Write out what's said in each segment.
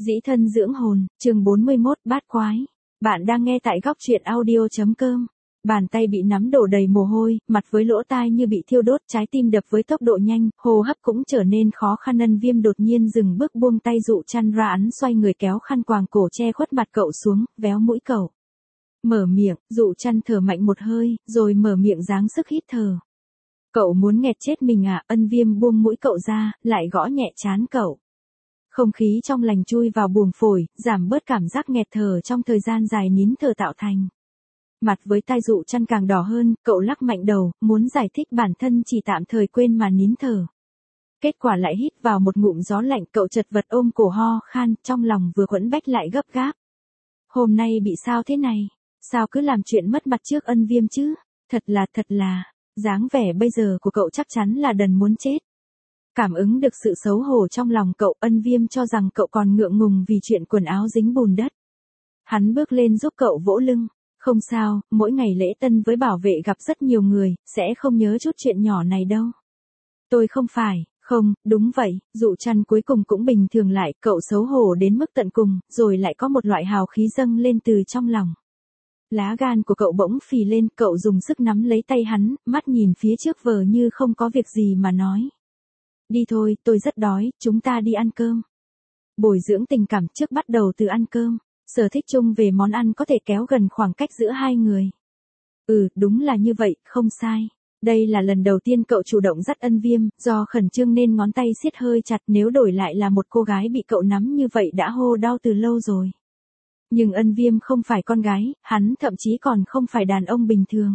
Dĩ thân dưỡng hồn, chương 41 bát quái. Bạn đang nghe tại góc truyện audio.com. Bàn tay bị nắm đổ đầy mồ hôi, mặt với lỗ tai như bị thiêu đốt, trái tim đập với tốc độ nhanh, hô hấp cũng trở nên khó khăn. Ân Viêm đột nhiên dừng bước, buông tay Dụ Trăn ra, hắn xoay người kéo khăn quàng cổ che khuất mặt cậu xuống, véo mũi cậu. Mở miệng, Dụ Trăn thở mạnh một hơi, rồi mở miệng dáng sức hít thở. Cậu muốn nghẹt chết mình à? Ân Viêm buông mũi cậu ra, lại gõ nhẹ trán cậu. Không khí trong lành chui vào buồng phổi, giảm bớt cảm giác nghẹt thở trong thời gian dài nín thở tạo thành. Mặt với tai Dụ Trăn càng đỏ hơn, cậu lắc mạnh đầu, muốn giải thích bản thân chỉ tạm thời quên mà nín thở. Kết quả lại hít vào một ngụm gió lạnh, cậu chật vật ôm cổ ho khan, trong lòng vừa quẫn bách lại gấp gáp. Hôm nay bị sao thế này? Sao cứ làm chuyện mất mặt trước Ân Viêm chứ? Thật là, dáng vẻ bây giờ của cậu chắc chắn là đần muốn chết. Cảm ứng được sự xấu hổ trong lòng cậu, Ân Viêm cho rằng cậu còn ngượng ngùng vì chuyện quần áo dính bùn đất. Hắn bước lên giúp cậu vỗ lưng. Không sao, mỗi ngày lễ tân với bảo vệ gặp rất nhiều người, sẽ không nhớ chút chuyện nhỏ này đâu. Tôi không phải, không, đúng vậy, Dụ Trăn cuối cùng cũng bình thường lại, cậu xấu hổ đến mức tận cùng, rồi lại có một loại hào khí dâng lên từ trong lòng. Lá gan của cậu bỗng phì lên, cậu dùng sức nắm lấy tay hắn, mắt nhìn phía trước vờ như không có việc gì mà nói. Đi thôi, tôi rất đói, chúng ta đi ăn cơm. Bồi dưỡng tình cảm trước bắt đầu từ ăn cơm. Sở thích chung về món ăn có thể kéo gần khoảng cách giữa hai người. Đúng là như vậy, không sai. Đây là lần đầu tiên cậu chủ động dắt Ân Viêm, do khẩn trương nên ngón tay siết hơi chặt, nếu đổi lại là một cô gái bị cậu nắm như vậy đã hô đau từ lâu rồi. Nhưng Ân Viêm không phải con gái, hắn thậm chí còn không phải đàn ông bình thường.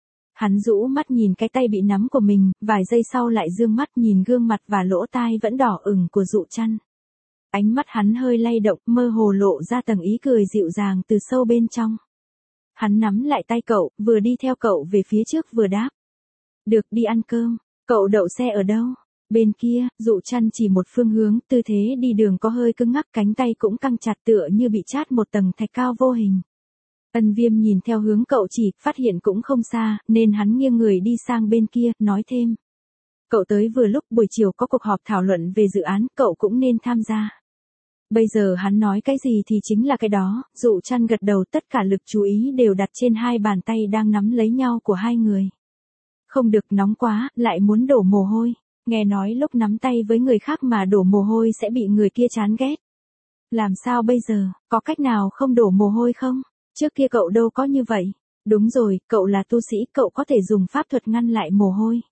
Hắn rũ mắt nhìn cái tay bị nắm của mình, vài giây sau lại dương mắt nhìn gương mặt và lỗ tai vẫn đỏ ửng của Dụ Trăn. Ánh mắt hắn hơi lay động, mơ hồ lộ ra tầng ý cười dịu dàng từ sâu bên trong. Hắn nắm lại tay cậu, vừa đi theo cậu về phía trước vừa đáp. Được, đi ăn cơm. Cậu đậu xe ở đâu? Bên kia, Dụ Trăn chỉ một phương hướng, tư thế đi đường có hơi cứng ngắc, cánh tay cũng căng chặt tựa như bị chát một tầng thạch cao vô hình. Ân Viêm nhìn theo hướng cậu chỉ, phát hiện cũng không xa, nên hắn nghiêng người đi sang bên kia, nói thêm. Cậu tới vừa lúc, buổi chiều có cuộc họp thảo luận về dự án, cậu cũng nên tham gia. Bây giờ hắn nói cái gì thì chính là cái đó, Dụ Trăn gật đầu, tất cả lực chú ý đều đặt trên hai bàn tay đang nắm lấy nhau của hai người. Không được, nóng quá, lại muốn đổ mồ hôi. Nghe nói lúc nắm tay với người khác mà đổ mồ hôi sẽ bị người kia chán ghét. Làm sao bây giờ, có cách nào không đổ mồ hôi không? Trước kia cậu đâu có như vậy. Đúng rồi, cậu là tu sĩ, cậu có thể dùng pháp thuật ngăn lại mồ hôi.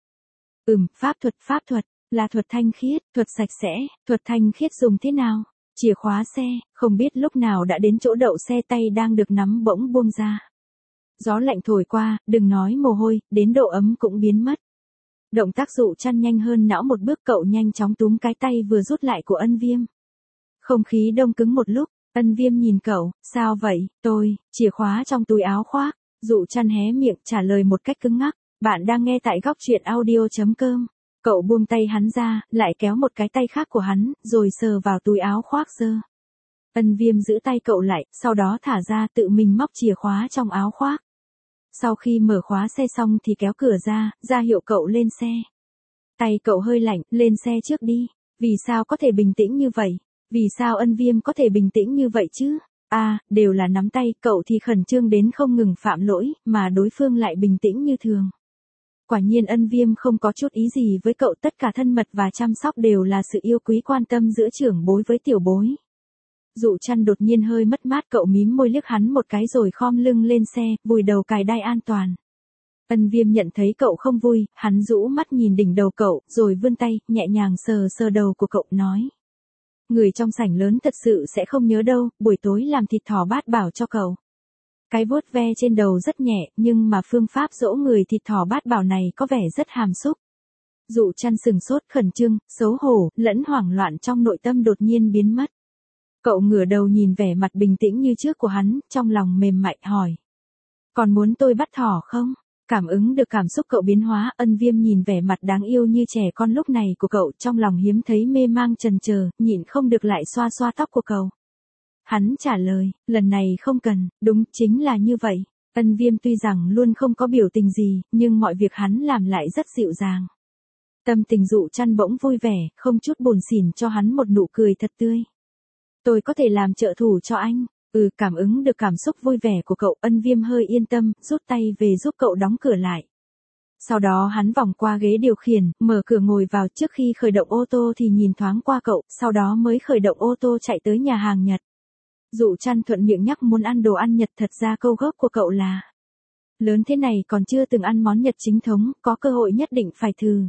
Pháp thuật, là thuật thanh khiết, thuật sạch sẽ, thuật thanh khiết dùng thế nào? Chìa khóa xe, không biết lúc nào đã đến chỗ đậu xe, tay đang được nắm bỗng buông ra. Gió lạnh thổi qua, đừng nói mồ hôi, đến độ ấm cũng biến mất. Động tác Dụ Trăn nhanh hơn não một bước, cậu nhanh chóng túm cái tay vừa rút lại của Ân Viêm. Không khí đông cứng một lúc, Ân Viêm nhìn cậu, sao vậy? Chìa khóa trong túi áo khoác. Dụ Trăn hé miệng trả lời một cách cứng ngắc. Bạn đang nghe tại góc truyện audio.com. Cậu buông tay hắn ra, lại kéo một cái tay khác của hắn, rồi sờ vào túi áo khoác dơ. Ân Viêm giữ tay cậu lại, sau đó thả ra, tự mình móc chìa khóa trong áo khoác. Sau khi mở khóa xe xong thì kéo cửa ra hiệu cậu lên xe. Tay cậu hơi lạnh, lên xe trước đi. Vì sao có thể bình tĩnh như vậy? Vì sao Ân Viêm có thể bình tĩnh như vậy chứ? Đều là nắm tay, cậu thì khẩn trương đến không ngừng phạm lỗi, mà đối phương lại bình tĩnh như thường. Quả nhiên Ân Viêm không có chút ý gì với cậu, tất cả thân mật và chăm sóc đều là sự yêu quý quan tâm giữa trưởng bối với tiểu bối. Dụ Trăn đột nhiên hơi mất mát, cậu mím môi liếc hắn một cái rồi khom lưng lên xe, vùi đầu cài đai an toàn. Ân Viêm nhận thấy cậu không vui, hắn rũ mắt nhìn đỉnh đầu cậu, rồi vươn tay, nhẹ nhàng sờ đầu của cậu, nói. Người trong sảnh lớn thật sự sẽ không nhớ đâu, buổi tối làm thịt thỏ bát bảo cho cậu. Cái vuốt ve trên đầu rất nhẹ, nhưng mà phương pháp dỗ người thịt thỏ bát bảo này có vẻ rất hàm xúc. Dụ Trăn sừng sốt, khẩn trương, xấu hổ, lẫn hoảng loạn trong nội tâm đột nhiên biến mất. Cậu ngửa đầu nhìn vẻ mặt bình tĩnh như trước của hắn, trong lòng mềm mại hỏi. Còn muốn tôi bắt thỏ không? Cảm ứng được cảm xúc cậu biến hóa, Ân Viêm nhìn vẻ mặt đáng yêu như trẻ con lúc này của cậu, trong lòng hiếm thấy mê mang chần chờ, nhịn không được lại xoa xoa tóc của cậu. Hắn trả lời, lần này không cần, đúng chính là như vậy. Ân Viêm tuy rằng luôn không có biểu tình gì, nhưng mọi việc hắn làm lại rất dịu dàng. Tâm tình Dụ Trăn bỗng vui vẻ, không chút buồn xỉn cho hắn một nụ cười thật tươi. Tôi có thể làm trợ thủ cho anh. Cảm ứng được cảm xúc vui vẻ của cậu, Ân Viêm hơi yên tâm, rút tay về giúp cậu đóng cửa lại. Sau đó hắn vòng qua ghế điều khiển, mở cửa ngồi vào. Trước khi khởi động ô tô thì nhìn thoáng qua cậu, sau đó mới khởi động ô tô chạy tới nhà hàng Nhật. Dụ Trăn thuận miệng nhắc muốn ăn đồ ăn Nhật, thật ra câu gốc của cậu là: lớn thế này còn chưa từng ăn món Nhật chính thống, có cơ hội nhất định phải thử.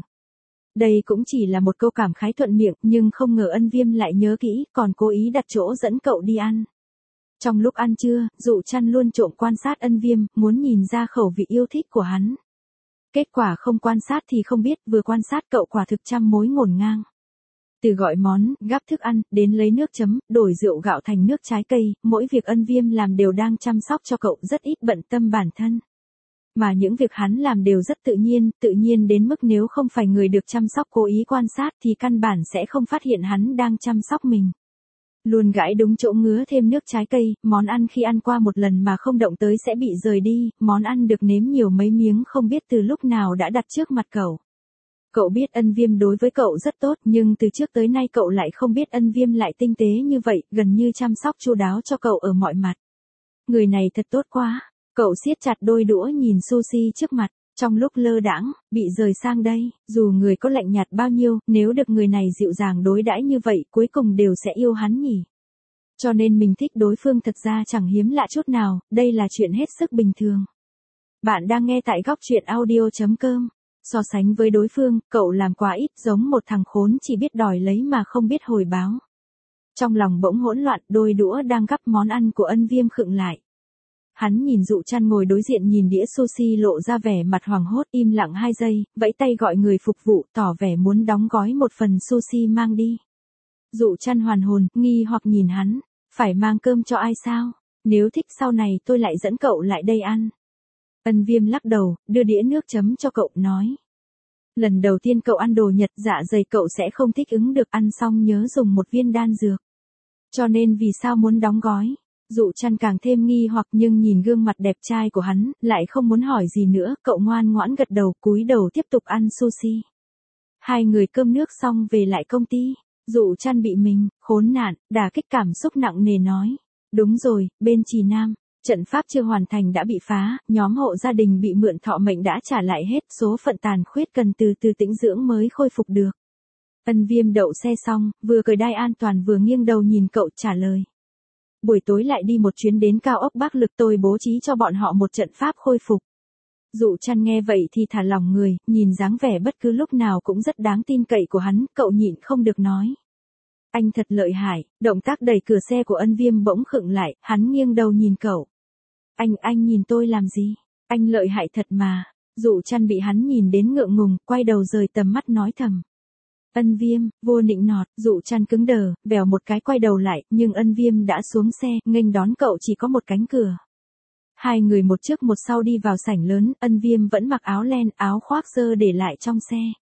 Đây cũng chỉ là một câu cảm khái thuận miệng, nhưng không ngờ Ân Viêm lại nhớ kỹ, còn cố ý đặt chỗ dẫn cậu đi ăn. Trong lúc ăn trưa, Dụ Trăn luôn trộm quan sát Ân Viêm, muốn nhìn ra khẩu vị yêu thích của hắn. Kết quả không quan sát thì không biết, vừa quan sát cậu quả thực trăm mối ngổn ngang. Từ gọi món, gắp thức ăn, đến lấy nước chấm, đổi rượu gạo thành nước trái cây, mỗi việc Ân Viêm làm đều đang chăm sóc cho cậu, rất ít bận tâm bản thân. Mà những việc hắn làm đều rất tự nhiên đến mức nếu không phải người được chăm sóc cố ý quan sát thì căn bản sẽ không phát hiện hắn đang chăm sóc mình. Luôn gãi đúng chỗ ngứa thêm nước trái cây, món ăn khi ăn qua một lần mà không động tới sẽ bị rời đi, món ăn được nếm nhiều mấy miếng không biết từ lúc nào đã đặt trước mặt cậu. Cậu biết Ân Viêm đối với cậu rất tốt, nhưng từ trước tới nay cậu lại không biết Ân Viêm lại tinh tế như vậy, gần như chăm sóc chu đáo cho cậu ở mọi mặt. Người này thật tốt quá. Cậu siết chặt đôi đũa nhìn sushi trước mặt, trong lúc lơ đãng, bị rời sang đây, dù người có lạnh nhạt bao nhiêu, nếu được người này dịu dàng đối đãi như vậy, cuối cùng đều sẽ yêu hắn nhỉ. Cho nên mình thích đối phương thật ra chẳng hiếm lạ chút nào, đây là chuyện hết sức bình thường. Bạn đang nghe tại góc truyện audio.com. So sánh với đối phương, cậu làm quá ít, giống một thằng khốn chỉ biết đòi lấy mà không biết hồi báo. Trong lòng bỗng hỗn loạn, đôi đũa đang gắp món ăn của Ân Viêm khựng lại. Hắn nhìn Dụ Trăn ngồi đối diện nhìn đĩa sushi lộ ra vẻ mặt hoảng hốt, im lặng 2 giây, vẫy tay gọi người phục vụ, tỏ vẻ muốn đóng gói một phần sushi mang đi. Dụ Trăn hoàn hồn, nghi hoặc nhìn hắn, phải mang cơm cho ai sao? Nếu thích sau này tôi lại dẫn cậu lại đây ăn. Ân Viêm lắc đầu, đưa đĩa nước chấm cho cậu, nói. Lần đầu tiên cậu ăn đồ Nhật, dạ dày cậu sẽ không thích ứng được, ăn xong nhớ dùng một viên đan dược. Cho nên vì sao muốn đóng gói? Dụ Trăn càng thêm nghi hoặc, nhưng nhìn gương mặt đẹp trai của hắn, lại không muốn hỏi gì nữa, cậu ngoan ngoãn gật đầu, cúi đầu tiếp tục ăn sushi. Hai người cơm nước xong về lại công ty, Dụ Trăn bị mình, khốn nạn, đả kích cảm xúc nặng nề nói. Đúng rồi, bên Trì Nam, trận pháp chưa hoàn thành đã bị phá, nhóm hộ gia đình bị mượn thọ mệnh đã trả lại hết, số phận tàn khuyết cần từ từ tĩnh dưỡng mới khôi phục được. Ân Viêm đậu xe xong, vừa cởi đai an toàn vừa nghiêng đầu nhìn cậu trả lời. Buổi tối lại đi một chuyến đến cao ốc Bắc Lực, tôi bố trí cho bọn họ một trận pháp khôi phục. Dụ Trăn nghe vậy thì thả lỏng người, nhìn dáng vẻ bất cứ lúc nào cũng rất đáng tin cậy của hắn, cậu nhịn không được nói. Anh thật lợi hại. Động tác đẩy cửa xe của Ân Viêm bỗng khựng lại, hắn nghiêng đầu nhìn cậu. Anh nhìn tôi làm gì? Anh lợi hại thật mà. Dụ Trăn bị hắn nhìn đến ngượng ngùng, quay đầu rời tầm mắt nói thầm. Ân Viêm, vô nịnh nọt. Dụ Trăn cứng đờ, vèo một cái quay đầu lại, nhưng Ân Viêm đã xuống xe, nghênh đón cậu chỉ có một cánh cửa. Hai người một trước một sau đi vào sảnh lớn, Ân Viêm vẫn mặc áo len, áo khoác sơ để lại trong xe.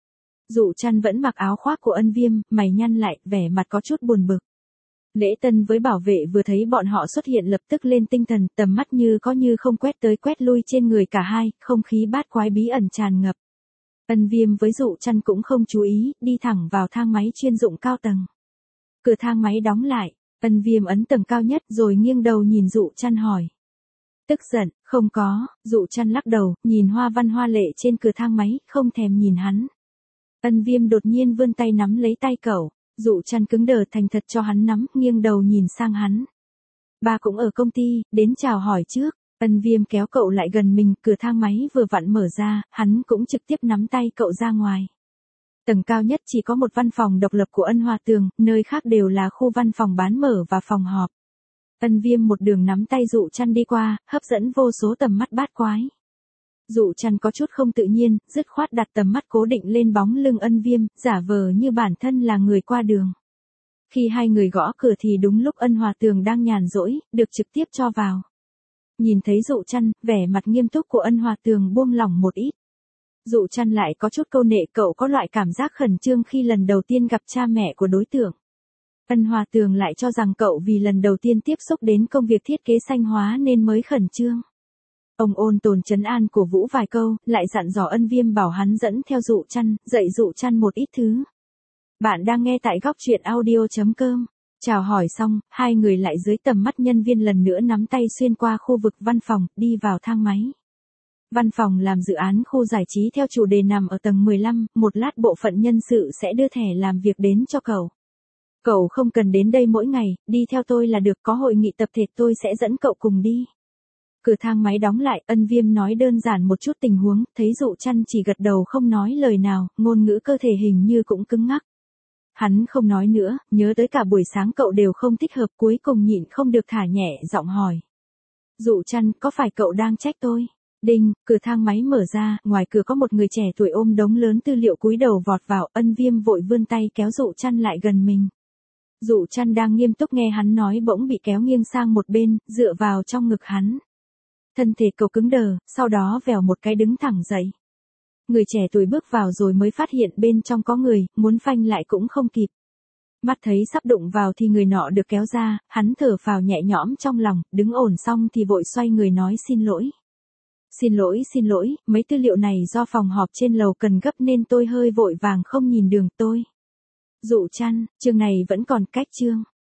Dụ Trăn vẫn mặc áo khoác của Ân Viêm, mày nhăn lại, vẻ mặt có chút buồn bực. Lễ Tân với bảo vệ vừa thấy bọn họ xuất hiện lập tức lên tinh thần, tầm mắt như có như không quét tới quét lui trên người cả hai, không khí bát quái bí ẩn tràn ngập. Ân Viêm với Dụ Trăn cũng không chú ý, đi thẳng vào thang máy chuyên dụng cao tầng. Cửa thang máy đóng lại, Ân Viêm ấn tầng cao nhất rồi nghiêng đầu nhìn Dụ Trăn hỏi. Tức giận, không có. Dụ Trăn lắc đầu, nhìn hoa văn hoa lệ trên cửa thang máy, không thèm nhìn hắn. Ân Viêm đột nhiên vươn tay nắm lấy tay cậu. Dụ Trăn cứng đờ, thành thật cho hắn nắm, nghiêng đầu nhìn sang hắn. Ba cũng ở công ty, đến chào hỏi trước. Ân Viêm kéo cậu lại gần mình, cửa thang máy vừa vặn mở ra, hắn cũng trực tiếp nắm tay cậu ra ngoài. Tầng cao nhất chỉ có một văn phòng độc lập của Ân Hòa Tường, nơi khác đều là khu văn phòng bán mở và phòng họp. Ân Viêm một đường nắm tay Dụ Trăn đi qua, hấp dẫn vô số tầm mắt bát quái. Dụ Trăn có chút không tự nhiên, dứt khoát đặt tầm mắt cố định lên bóng lưng Ân Viêm, giả vờ như bản thân là người qua đường. Khi hai người gõ cửa thì đúng lúc Ân Hòa Tường đang nhàn rỗi, được trực tiếp cho vào. Nhìn thấy Dụ Trăn, vẻ mặt nghiêm túc của Ân Hòa Tường buông lỏng một ít. Dụ Trăn lại có chút câu nệ, cậu có loại cảm giác khẩn trương khi lần đầu tiên gặp cha mẹ của đối tượng. Ân Hòa Tường lại cho rằng cậu vì lần đầu tiên tiếp xúc đến công việc thiết kế xanh hóa nên mới khẩn trương. Ông ôn tồn trấn an cổ vũ vài câu, lại dặn dò Ân Viêm bảo hắn dẫn theo Dụ Trăn, dạy Dụ Trăn một ít thứ. Bạn đang nghe tại góc truyện audio.com. Chào hỏi xong, hai người lại dưới tầm mắt nhân viên lần nữa nắm tay xuyên qua khu vực văn phòng, đi vào thang máy. Văn phòng làm dự án khu giải trí theo chủ đề nằm ở tầng 15, một lát bộ phận nhân sự sẽ đưa thẻ làm việc đến cho cậu. Cậu không cần đến đây mỗi ngày, đi theo tôi là được, có hội nghị tập thể tôi sẽ dẫn cậu cùng đi. Cửa thang máy đóng lại, Ân Viêm nói đơn giản một chút tình huống, thấy Dụ Trăn chỉ gật đầu không nói lời nào, ngôn ngữ cơ thể hình như cũng cứng ngắc. Hắn không nói nữa, nhớ tới cả buổi sáng cậu đều không thích hợp, cuối cùng nhịn không được thả nhẹ giọng hỏi. Dụ Trăn, có phải cậu đang trách tôi? Đinh, cửa thang máy mở ra, ngoài cửa có một người trẻ tuổi ôm đống lớn tư liệu cúi đầu vọt vào, Ân Viêm vội vươn tay kéo Dụ Trăn lại gần mình. Dụ Trăn đang nghiêm túc nghe hắn nói bỗng bị kéo nghiêng sang một bên, dựa vào trong ngực hắn. Thân thể cậu cứng đờ, sau đó vèo một cái đứng thẳng dậy. Người trẻ tuổi bước vào rồi mới phát hiện bên trong có người, muốn phanh lại cũng không kịp. Mắt thấy sắp đụng vào thì người nọ được kéo ra, hắn thở phào nhẹ nhõm trong lòng, đứng ổn xong thì vội xoay người nói xin lỗi. Xin lỗi, mấy tư liệu này do phòng họp trên lầu cần gấp nên tôi hơi vội vàng không nhìn đường tôi. Dụ Trăn, chương này vẫn còn cách chương.